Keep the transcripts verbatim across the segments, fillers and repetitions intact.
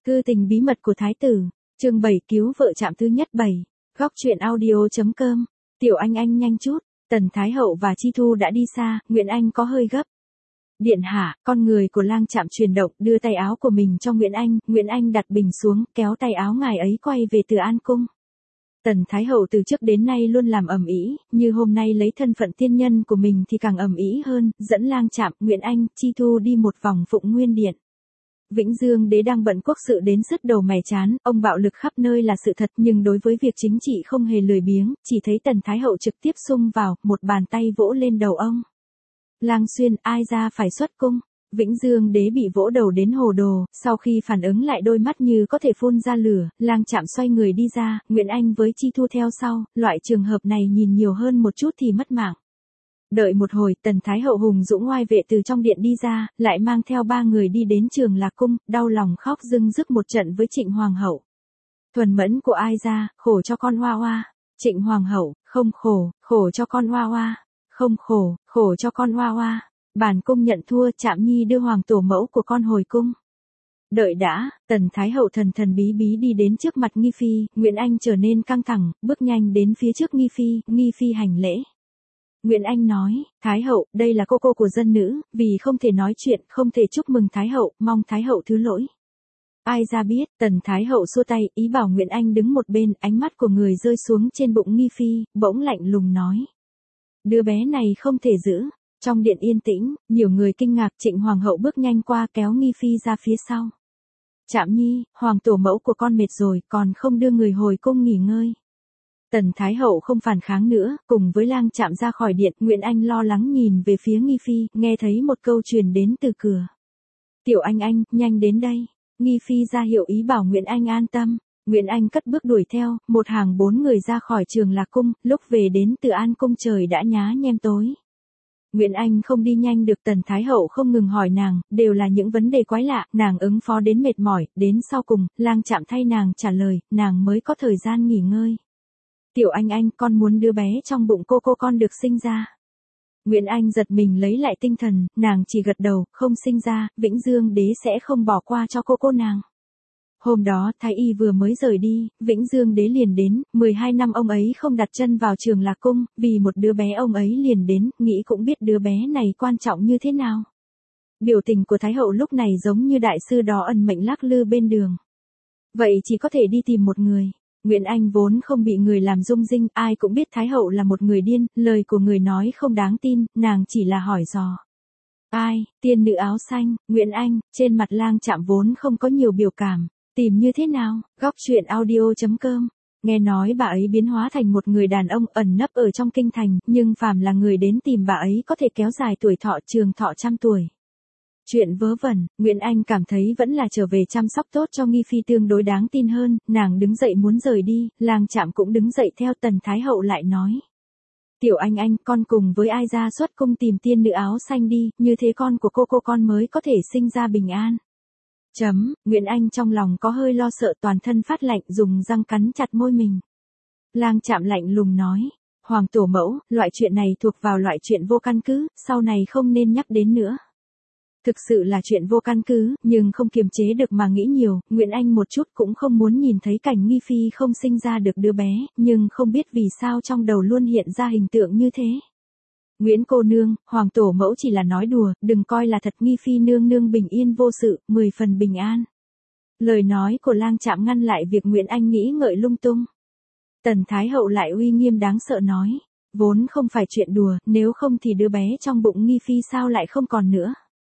Cư tình bí mật của Thái tử, chương bảy cứu vợ trạm thứ nhất bảy, góc truyện audio.com, Tiểu Anh Anh nhanh chút, Tần Thái Hậu và Chi Thu đã đi xa, Nguyễn Anh có hơi gấp. Điện hạ, con người của lang trạm chuyển động, đưa tay áo của mình cho Nguyễn Anh, Nguyễn Anh đặt bình xuống, kéo tay áo ngài ấy quay về Từ An Cung. Tần Thái Hậu từ trước đến nay luôn làm ầm ĩ, như hôm nay lấy thân phận tiên nhân của mình thì càng ầm ĩ hơn, dẫn lang trạm, Nguyễn Anh, Chi Thu đi một vòng Phụng Nguyên Điện. Vĩnh Dương đế đang bận quốc sự đến sứt đầu mẻ chán, ông bạo lực khắp nơi là sự thật, nhưng đối với việc chính trị không hề lười biếng, chỉ thấy Tần Thái Hậu trực tiếp xung vào, một bàn tay vỗ lên đầu ông. Lang Xuyên, ai ra phải xuất cung? Vĩnh Dương đế bị vỗ đầu đến hồ đồ, sau khi phản ứng lại đôi mắt như có thể phun ra lửa, lang trạm xoay người đi ra, Nguyễn Anh với Chi Thu theo sau, loại trường hợp này nhìn nhiều hơn một chút thì mất mạng. Đợi một hồi, Tần Thái Hậu hùng dũng oai vệ từ trong điện đi ra, lại mang theo ba người đi đến Trường Lạc Cung, đau lòng khóc rưng rức một trận với Trịnh Hoàng hậu. Thuần mẫn của ai ra, khổ cho con Hoa Hoa. Trịnh Hoàng hậu, không khổ, khổ cho con Hoa Hoa. Không khổ, khổ cho con Hoa Hoa. Bản cung nhận thua, Trạm Nhi đưa hoàng tổ mẫu của con hồi cung. Đợi đã, Tần Thái Hậu thần thần bí bí đi đến trước mặt Nghi Phi, Nguyễn Anh trở nên căng thẳng, bước nhanh đến phía trước Nghi Phi, Nghi Phi hành lễ. Nguyễn Anh nói, Thái Hậu, đây là cô cô của dân nữ, vì không thể nói chuyện, không thể chúc mừng Thái Hậu, mong Thái Hậu thứ lỗi. Ai ra biết, Tần Thái Hậu xua tay, ý bảo Nguyễn Anh đứng một bên, ánh mắt của người rơi xuống trên bụng Nghi Phi, bỗng lạnh lùng nói. Đứa bé này không thể giữ. Trong điện yên tĩnh, nhiều người kinh ngạc, Trịnh Hoàng hậu bước nhanh qua kéo Nghi Phi ra phía sau. Trạm Nhi, hoàng tổ mẫu của con mệt rồi, còn không đưa người hồi cung nghỉ ngơi. Tần Thái Hậu không phản kháng nữa, cùng với lang trạm ra khỏi điện, Nguyễn Anh lo lắng nhìn về phía Nghi Phi, nghe thấy một câu truyền đến từ cửa. Tiểu Anh Anh, nhanh đến đây. Nghi Phi ra hiệu ý bảo Nguyễn Anh an tâm. Nguyễn Anh cất bước đuổi theo, một hàng bốn người ra khỏi Trường Lạc Cung, lúc về đến Từ An Cung trời đã nhá nhem tối. Nguyễn Anh không đi nhanh được, Tần Thái Hậu không ngừng hỏi nàng, đều là những vấn đề quái lạ, nàng ứng phó đến mệt mỏi, đến sau cùng, lang trạm thay nàng trả lời, nàng mới có thời gian nghỉ ngơi. Tiểu Anh Anh, con muốn đứa bé trong bụng cô cô con được sinh ra. Nguyễn Anh giật mình lấy lại tinh thần, nàng chỉ gật đầu, không sinh ra, Vĩnh Dương đế sẽ không bỏ qua cho cô cô nàng. Hôm đó, Thái y vừa mới rời đi, Vĩnh Dương đế liền đến, mười hai năm ông ấy không đặt chân vào Trường Lạc Cung, vì một đứa bé ông ấy liền đến, nghĩ cũng biết đứa bé này quan trọng như thế nào. Biểu tình của Thái Hậu lúc này giống như đại sư đó ẩn mệnh lắc lư bên đường. Vậy chỉ có thể đi tìm một người. Nguyễn Anh vốn không bị người làm rung rinh, ai cũng biết Thái Hậu là một người điên, lời của người nói không đáng tin, nàng chỉ là hỏi dò. Ai, tiên nữ áo xanh, Nguyễn Anh, trên mặt lang trạm vốn không có nhiều biểu cảm. Tìm như thế nào? Góc truyện audio.com. Nghe nói bà ấy biến hóa thành một người đàn ông ẩn nấp ở trong kinh thành, nhưng phàm là người đến tìm bà ấy có thể kéo dài tuổi thọ trường thọ trăm tuổi. Chuyện vớ vẩn, Nguyễn Anh cảm thấy vẫn là trở về chăm sóc tốt cho Nghi Phi tương đối đáng tin hơn, nàng đứng dậy muốn rời đi, lang trạm cũng đứng dậy theo, Tần Thái Hậu lại nói. Tiểu Anh Anh, con cùng với ai ra xuất cung tìm tiên nữ áo xanh đi, như thế con của cô cô con mới có thể sinh ra bình an. Chấm, Nguyễn Anh trong lòng có hơi lo sợ, toàn thân phát lạnh, dùng răng cắn chặt môi mình. Lang trạm lạnh lùng nói, hoàng tổ mẫu, loại chuyện này thuộc vào loại chuyện vô căn cứ, sau này không nên nhắc đến nữa. Thực sự là chuyện vô căn cứ, nhưng không kiềm chế được mà nghĩ nhiều, Nguyễn Anh một chút cũng không muốn nhìn thấy cảnh Nghi Phi không sinh ra được đứa bé, nhưng không biết vì sao trong đầu luôn hiện ra hình tượng như thế. Nguyễn cô nương, hoàng tổ mẫu chỉ là nói đùa, đừng coi là thật, Nghi Phi nương nương bình yên vô sự, mười phần bình an. Lời nói của lang trạm ngăn lại việc Nguyễn Anh nghĩ ngợi lung tung. Tần Thái Hậu lại uy nghiêm đáng sợ nói, vốn không phải chuyện đùa, nếu không thì đứa bé trong bụng Nghi Phi sao lại không còn nữa.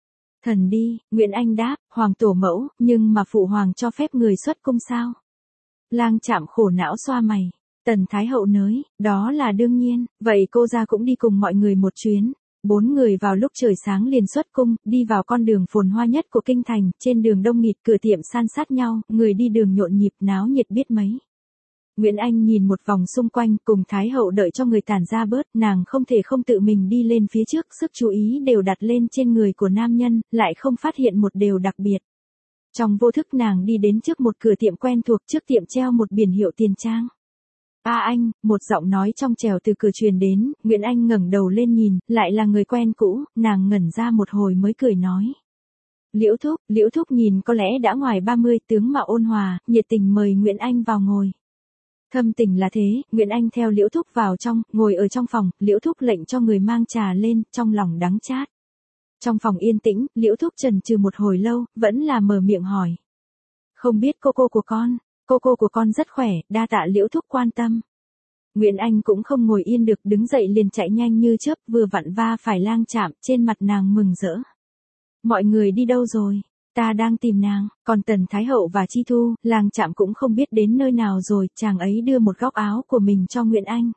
Thần đi, Nguyễn Anh đáp, hoàng tổ mẫu, nhưng mà phụ hoàng cho phép người xuất cung sao? Lang trạm khổ não xoa mày. Tần Thái Hậu nói, đó là đương nhiên, vậy cô ra cũng đi cùng mọi người một chuyến. Bốn người vào lúc trời sáng liền xuất cung, đi vào con đường phồn hoa nhất của kinh thành, trên đường đông nghịt, cửa tiệm san sát nhau, người đi đường nhộn nhịp náo nhiệt biết mấy. Nguyễn Anh nhìn một vòng xung quanh, cùng Thái Hậu đợi cho người tản ra bớt, nàng không thể không tự mình đi lên phía trước, sức chú ý đều đặt lên trên người của nam nhân, lại không phát hiện một điều đặc biệt. Trong vô thức nàng đi đến trước một cửa tiệm quen thuộc, trước tiệm treo một biển hiệu tiền trang. A anh, một giọng nói trong trẻo từ cửa truyền đến, Nguyễn Anh ngẩng đầu lên nhìn, lại là người quen cũ, nàng ngẩn ra một hồi mới cười nói. Liễu Thúc, Liễu Thúc nhìn có lẽ đã ngoài ba mươi, tướng mạo ôn hòa, nhiệt tình mời Nguyễn Anh vào ngồi. Thâm tình là thế, Nguyễn Anh theo Liễu Thúc vào trong, ngồi ở trong phòng, Liễu Thúc lệnh cho người mang trà lên, trong lòng đắng chát. Trong phòng yên tĩnh, Liễu Thúc chần chừ một hồi lâu, vẫn là mở miệng hỏi. Không biết cô cô của con, cô cô của con rất khỏe, đa tạ Liễu Thúc quan tâm. Nguyễn Anh cũng không ngồi yên được, đứng dậy liền chạy nhanh như chớp, vừa vặn va phải Lang Trạm, trên mặt nàng mừng rỡ. Mọi người đi đâu rồi? Ta đang tìm nàng, còn Tần Thái Hậu và Chi Thu, Lang Trạm cũng không biết đến nơi nào rồi, chàng ấy đưa một góc áo của mình cho Nguyễn Anh.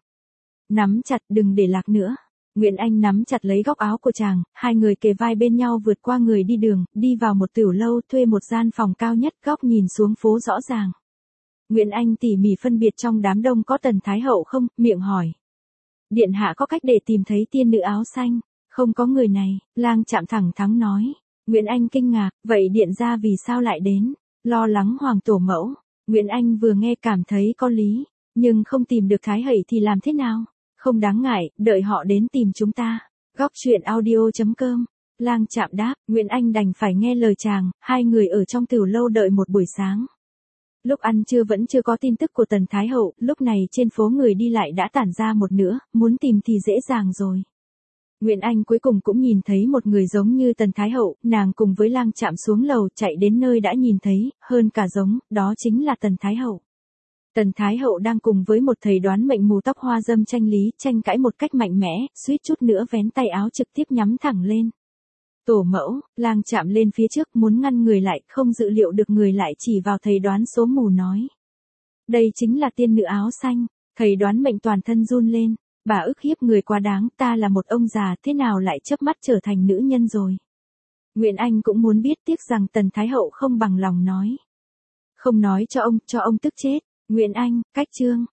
Nắm chặt, đừng để lạc nữa. Nguyễn Anh nắm chặt lấy góc áo của chàng, hai người kề vai bên nhau vượt qua người đi đường, đi vào một tiểu lâu, thuê một gian phòng cao nhất, góc nhìn xuống phố rõ ràng. Nguyễn Anh tỉ mỉ phân biệt trong đám đông có Tần Thái Hậu không, miệng hỏi. Điện hạ có cách để tìm thấy tiên nữ áo xanh, không có người này, Lang Trạm thẳng thắn nói. Nguyễn Anh kinh ngạc, vậy điện gia vì sao lại đến, lo lắng hoàng tổ mẫu. Nguyễn Anh vừa nghe cảm thấy có lý, nhưng không tìm được Thái Hậu thì làm thế nào? Không đáng ngại, đợi họ đến tìm chúng ta. Góc truyện audio chấm com. Lang Trạm đáp, Nguyễn Anh đành phải nghe lời chàng, hai người ở trong tiểu lâu đợi một buổi sáng. Lúc ăn trưa vẫn chưa có tin tức của Tần Thái Hậu, lúc này trên phố người đi lại đã tản ra một nửa, muốn tìm thì dễ dàng rồi. Nguyễn Anh cuối cùng cũng nhìn thấy một người giống như Tần Thái Hậu, nàng cùng với Lang Trạm xuống lầu chạy đến nơi đã nhìn thấy, hơn cả giống, đó chính là Tần Thái Hậu. Tần Thái Hậu đang cùng với một thầy đoán mệnh mù tóc hoa dâm tranh lý, tranh cãi một cách mạnh mẽ, suýt chút nữa vén tay áo trực tiếp nhắm thẳng lên. Tổ mẫu, Lang Trạm lên phía trước muốn ngăn người lại, không dự liệu được người lại chỉ vào thầy đoán số mù nói. Đây chính là tiên nữ áo xanh, thầy đoán mệnh toàn thân run lên, bà ức hiếp người quá đáng, ta là một ông già thế nào lại chớp mắt trở thành nữ nhân rồi. Nguyễn Anh cũng muốn biết, tiếc rằng Tần Thái Hậu không bằng lòng nói. Không nói cho ông, cho ông tức chết. Nguyễn Anh, cách chương.